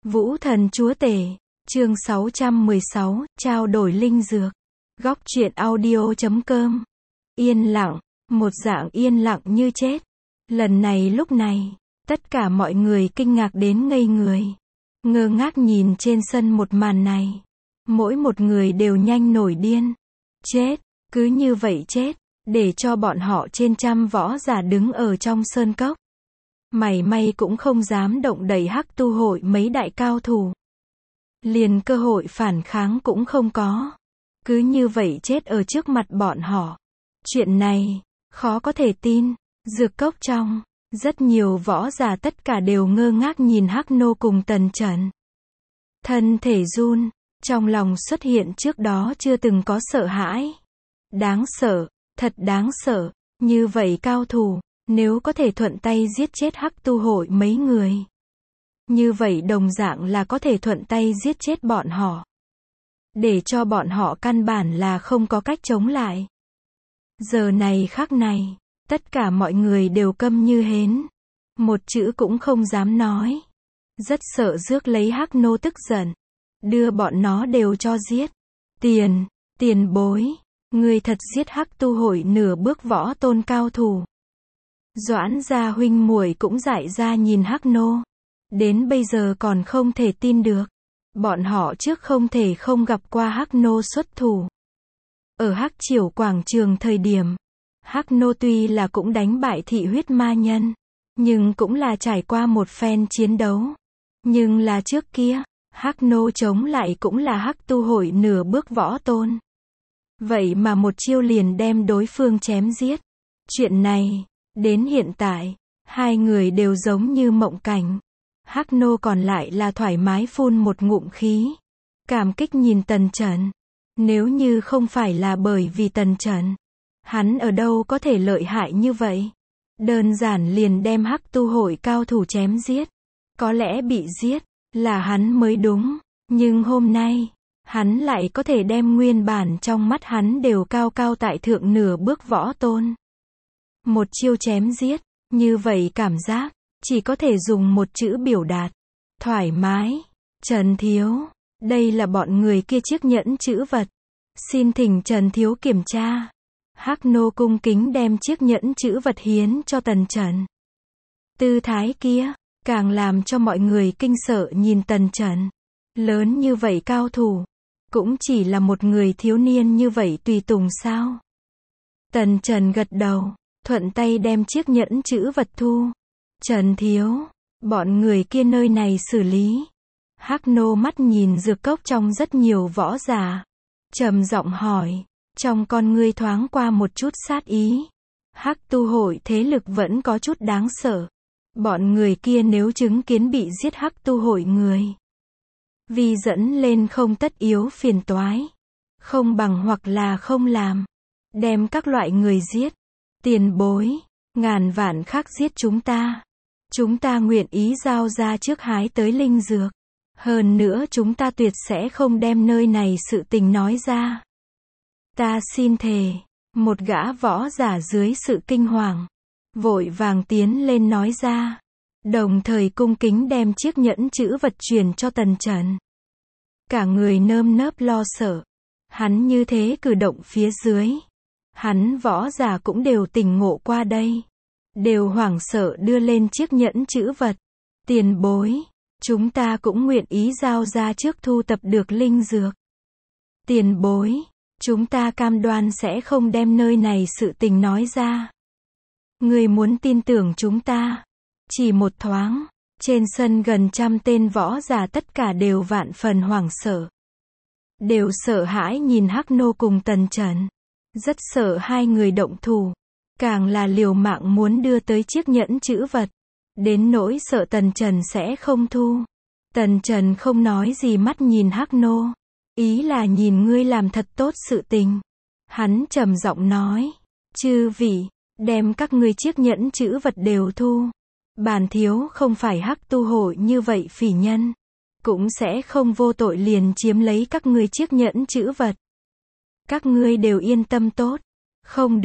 Vũ Thần Chúa Tể, chương 616, trao đổi linh dược. Góc truyện audio.com. Yên lặng, một dạng yên lặng như chết. Lần này lúc này, tất cả mọi người kinh ngạc đến ngây người. Ngơ ngác nhìn trên sân một màn này. Mỗi một người đều nhanh nổi điên. Chết, cứ như vậy chết, để cho bọn họ trên trăm võ giả đứng ở trong sơn cốc. Mảy may cũng không dám động đậy Hắc Tu hội mấy đại cao thủ. Liền cơ hội phản kháng cũng không có. Cứ như vậy chết ở trước mặt bọn họ. Chuyện này, khó có thể tin. Dược cốc trong, rất nhiều võ giả tất cả đều ngơ ngác nhìn Hắc Nô cùng Tần Chẩn. Thân thể run, trong lòng xuất hiện trước đó chưa từng có sợ hãi. Đáng sợ, thật đáng sợ, như vậy cao thủ, nếu có thể thuận tay giết chết Hắc Tu hội mấy người. Như vậy đồng dạng là có thể thuận tay giết chết bọn họ. Để cho bọn họ căn bản là không có cách chống lại. Giờ này khắc này, tất cả mọi người đều câm như hến. Một chữ cũng không dám nói. Rất sợ rước lấy Hắc Nô tức giận. Đưa bọn nó đều cho giết. Tiền bối. Người thật giết Hắc Tu hội nửa bước võ tôn cao thủ. Doãn gia huynh muội cũng dại ra nhìn Hắc Nô. Đến bây giờ còn không thể tin được. Bọn họ trước không thể không gặp qua Hắc Nô xuất thủ. Ở Hắc Triều quảng trường thời điểm, Hắc Nô tuy là cũng đánh bại thị huyết ma nhân, nhưng cũng là trải qua một phen chiến đấu. Nhưng là trước kia, Hắc Nô chống lại cũng là Hắc Tu hội nửa bước võ tôn. Vậy mà một chiêu liền đem đối phương chém giết. Chuyện này, đến hiện tại, hai người đều giống như mộng cảnh. Hắc Nô còn lại là thoải mái phun một ngụm khí. Cảm kích nhìn Tần Chẩn. Nếu như không phải là bởi vì Tần Chẩn, hắn ở đâu có thể lợi hại như vậy. Đơn giản liền đem Hắc Tu hội cao thủ chém giết. Có lẽ bị giết, là hắn mới đúng. Nhưng hôm nay, hắn lại có thể đem nguyên bản trong mắt hắn đều cao cao tại thượng nửa bước võ tôn. Một chiêu chém giết, như vậy cảm giác, chỉ có thể dùng một chữ biểu đạt. Thoải mái. Trần Thiếu. Đây là bọn người kia chiếc nhẫn chữ vật. Xin thỉnh Trần Thiếu kiểm tra. Hắc Nô cung kính đem chiếc nhẫn chữ vật hiến cho Tần Chẩn. Tư thái kia, càng làm cho mọi người kinh sợ nhìn Tần Chẩn. Lớn như vậy cao thủ. Cũng chỉ là một người thiếu niên như vậy tùy tùng sao. Tần Chẩn gật đầu, thuận tay đem chiếc nhẫn chữ vật thu. Trần Thiếu, bọn người kia nơi này xử lý. Hắc Nô mắt nhìn dược cốc trong rất nhiều võ giả. Trầm giọng hỏi, trong con ngươi thoáng qua một chút sát ý. Hắc Tu hội thế lực vẫn có chút đáng sợ. Bọn người kia nếu chứng kiến bị giết Hắc Tu hội người, vì dẫn lên không tất yếu phiền toái. Không bằng hoặc là không làm. Đem các loại người giết. Tiền bối, ngàn vạn khắc giết chúng ta. Chúng ta nguyện ý giao ra trước hái tới linh dược. Hơn nữa chúng ta tuyệt sẽ không đem nơi này sự tình nói ra. Ta xin thề. Một gã võ giả dưới sự kinh hoàng, vội vàng tiến lên nói ra. Đồng thời cung kính đem chiếc nhẫn chữ vật truyền cho Tần Chẩn. Cả người nơm nớp lo sợ. Hắn như thế cử động phía dưới. Hắn võ giả cũng đều tỉnh ngộ qua đây. Đều hoảng sợ đưa lên chiếc nhẫn chữ vật. Tiền bối, chúng ta cũng nguyện ý giao ra trước thu tập được linh dược. Tiền bối, chúng ta cam đoan sẽ không đem nơi này sự tình nói ra. Người muốn tin tưởng chúng ta. Chỉ một thoáng, trên sân gần trăm tên võ giả tất cả đều vạn phần hoảng sợ. Đều sợ hãi nhìn Hắc Nô cùng Tần Chẩn. Rất sợ hai người động thủ. Càng là liều mạng muốn đưa tới chiếc nhẫn chữ vật. Đến nỗi sợ Tần Chẩn sẽ không thu. Tần Chẩn không nói gì mắt nhìn Hắc Nô. Ý là nhìn ngươi làm thật tốt sự tình. Hắn trầm giọng nói. Chư vị, đem các ngươi chiếc nhẫn chữ vật đều thu. Bản thiếu không phải Hắc Tu hội như vậy phỉ nhân. Cũng sẽ không vô tội liền chiếm lấy các ngươi chiếc nhẫn chữ vật. Các ngươi đều yên tâm tốt. Không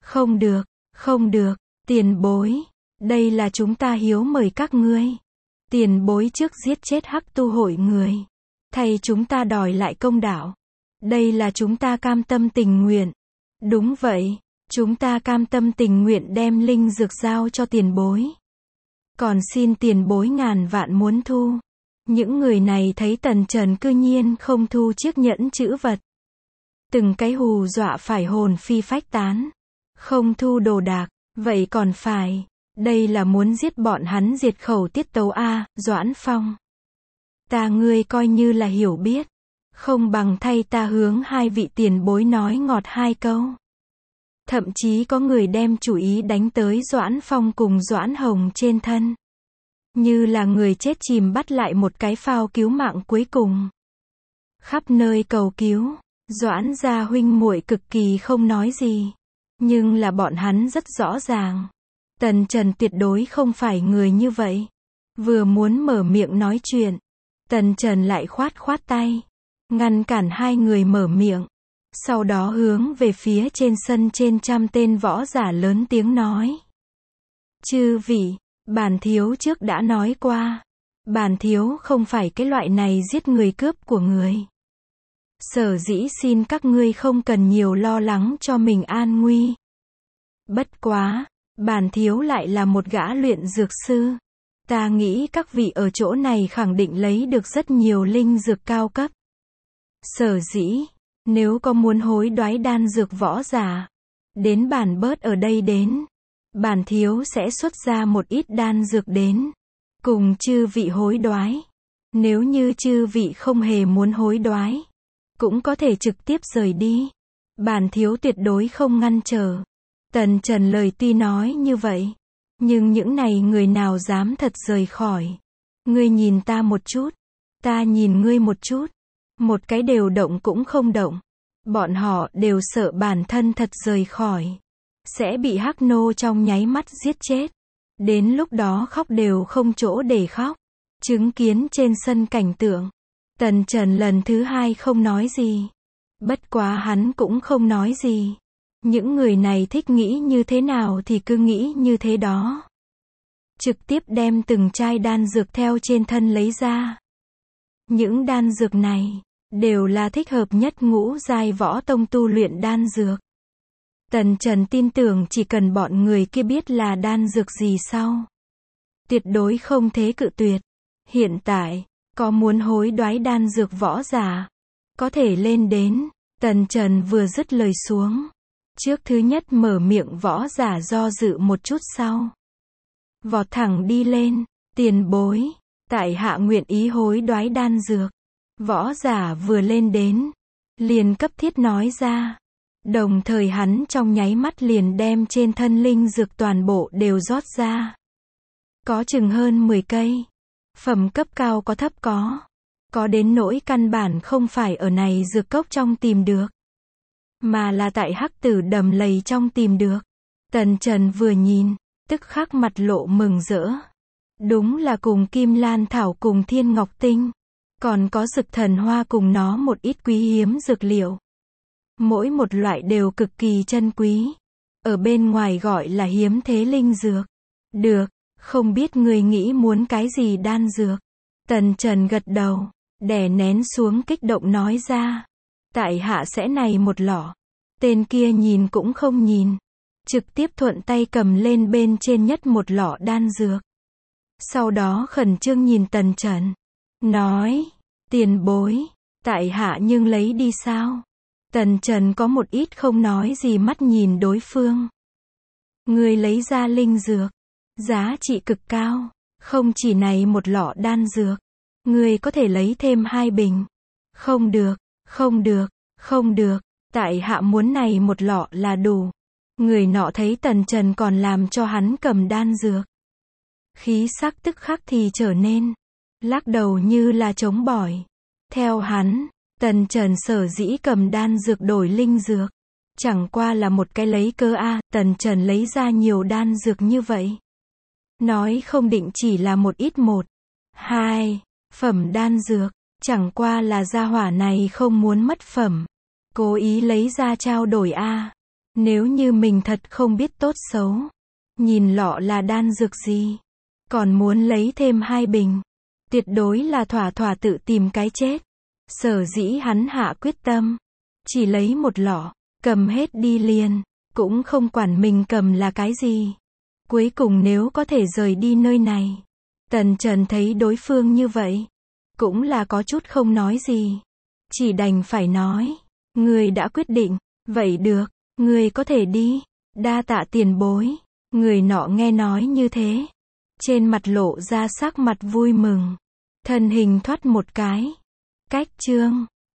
được, tiền bối. Đây là chúng ta hiếu mời các ngươi. Tiền bối trước giết chết Hắc tu hội người. Thay chúng ta đòi lại công đạo. Đây là chúng ta cam tâm tình nguyện. Đúng vậy, chúng ta cam tâm tình nguyện đem linh dược giao cho tiền bối. Còn xin tiền bối ngàn vạn muốn thu. Những người này thấy Tần Trần cư nhiên không thu chiếc nhẫn chữ vật. Từng cái hù dọa phải hồn phi phách tán. Không thu đồ đạc, vậy còn phải. Đây là muốn giết bọn hắn diệt khẩu tiết tấu a, Doãn Phong. Ta ngươi coi như là hiểu biết. Không bằng thay ta hướng hai vị tiền bối nói ngọt hai câu. Thậm chí có người đem chủ ý đánh tới Doãn Phong cùng Doãn Hồng trên thân. Như là người chết chìm bắt lại một cái phao cứu mạng cuối cùng. Khắp nơi cầu cứu, Doãn gia huynh muội cực kỳ không nói gì. Nhưng là bọn hắn rất rõ ràng. Tần Trần tuyệt đối không phải người như vậy. Vừa muốn mở miệng nói chuyện, Tần Trần lại khoát khoát tay, ngăn cản hai người mở miệng. Sau đó hướng về phía trên sân trên trăm tên võ giả lớn tiếng nói. Chư vị, bản thiếu trước đã nói qua. Bản thiếu không phải cái loại này giết người cướp của người. Sở dĩ xin các ngươi không cần nhiều lo lắng cho mình an nguy. Bất quá, bản thiếu lại là một gã luyện dược sư. Ta nghĩ các vị ở chỗ này khẳng định lấy được rất nhiều linh dược cao cấp. Sở dĩ, nếu có muốn hối đoái đan dược võ giả, đến bản bớt ở đây đến. Bản thiếu sẽ xuất ra một ít đan dược đến, cùng chư vị hối đoái. Nếu như chư vị không hề muốn hối đoái, cũng có thể trực tiếp rời đi. Bản thiếu tuyệt đối không ngăn trở. Tần Trần lời tuy nói như vậy, nhưng những này người nào dám thật rời khỏi. Ngươi nhìn ta một chút, ta nhìn ngươi một chút, một cái đều động cũng không động. Bọn họ đều sợ bản thân thật rời khỏi, sẽ bị Hắc nô trong nháy mắt giết chết. Đến lúc đó khóc đều không chỗ để khóc. Chứng kiến trên sân cảnh tượng, Tần Trần lần thứ hai không nói gì. Bất quá hắn cũng không nói gì. Những người này thích nghĩ như thế nào thì cứ nghĩ như thế đó. Trực tiếp đem từng chai đan dược theo trên thân lấy ra. Những đan dược này đều là thích hợp nhất ngũ giai võ tông tu luyện đan dược. Tần Trần tin tưởng chỉ cần bọn người kia biết là đan dược gì sau, tuyệt đối không thế cự tuyệt. Hiện tại, có muốn hối đoái đan dược võ giả, có thể lên đến. Tần Trần vừa dứt lời xuống, trước thứ nhất mở miệng võ giả do dự một chút sau, vọt thẳng đi lên. Tiền bối, tại hạ nguyện ý hối đoái đan dược. Võ giả vừa lên đến, liền cấp thiết nói ra. Đồng thời hắn trong nháy mắt liền đem trên thân linh dược toàn bộ đều rót ra. Có chừng hơn 10 cây. Phẩm cấp cao có thấp có đến nỗi căn bản không phải ở này dược cốc trong tìm được, mà là tại Hắc Tử đầm lầy trong tìm được. Tần Trần vừa nhìn, tức khắc mặt lộ mừng rỡ. Đúng là cùng Kim Lan Thảo cùng Thiên Ngọc Tinh, còn có Dực Thần Hoa cùng nó một ít quý hiếm dược liệu. Mỗi một loại đều cực kỳ chân quý. Ở bên ngoài gọi là hiếm thế linh dược. Được, không biết người nghĩ muốn cái gì đan dược. Tần Trần gật đầu, đè nén xuống kích động nói ra. Tại hạ sẽ này một lọ. Tên kia nhìn cũng không nhìn, trực tiếp thuận tay cầm lên bên trên nhất một lọ đan dược. Sau đó khẩn trương nhìn Tần Trần, nói, tiền bối, tại hạ nhưng lấy đi sao? Tần Trần có một ít không nói gì mắt nhìn đối phương. Người lấy ra linh dược, giá trị cực cao, không chỉ này một lọ đan dược, người có thể lấy thêm 2 bình. Không được, không được, không được, tại hạ muốn này một lọ là đủ. Người nọ thấy Tần Trần còn làm cho hắn cầm đan dược, khí sắc tức khắc thì trở nên, lắc đầu như là chống bỏi. Theo hắn, Tần Trần sở dĩ cầm đan dược đổi linh dược, chẳng qua là một cái lấy cơ a. Tần Trần lấy ra nhiều đan dược như vậy, nói không định chỉ là một ít 1, 2 phẩm đan dược, chẳng qua là gia hỏa này không muốn mất phẩm, cố ý lấy ra trao đổi a. Nếu như mình thật không biết tốt xấu, nhìn lọ là đan dược gì, còn muốn lấy thêm 2 bình, Tuyệt đối là thỏa thỏa tự tìm cái chết. Sở dĩ hắn hạ quyết tâm. Chỉ lấy một lọ, cầm hết đi liền. Cũng không quản mình cầm là cái gì. Cuối cùng nếu có thể rời đi nơi này. Tần Trần thấy đối phương như vậy. Cũng là có chút không nói gì. Chỉ đành phải nói. Người đã quyết định. Vậy được. Người có thể đi. Đa tạ tiền bối. Người nọ nghe nói như thế. Trên mặt lộ ra sắc mặt vui mừng. Thân hình thoát một cái. Cách chương.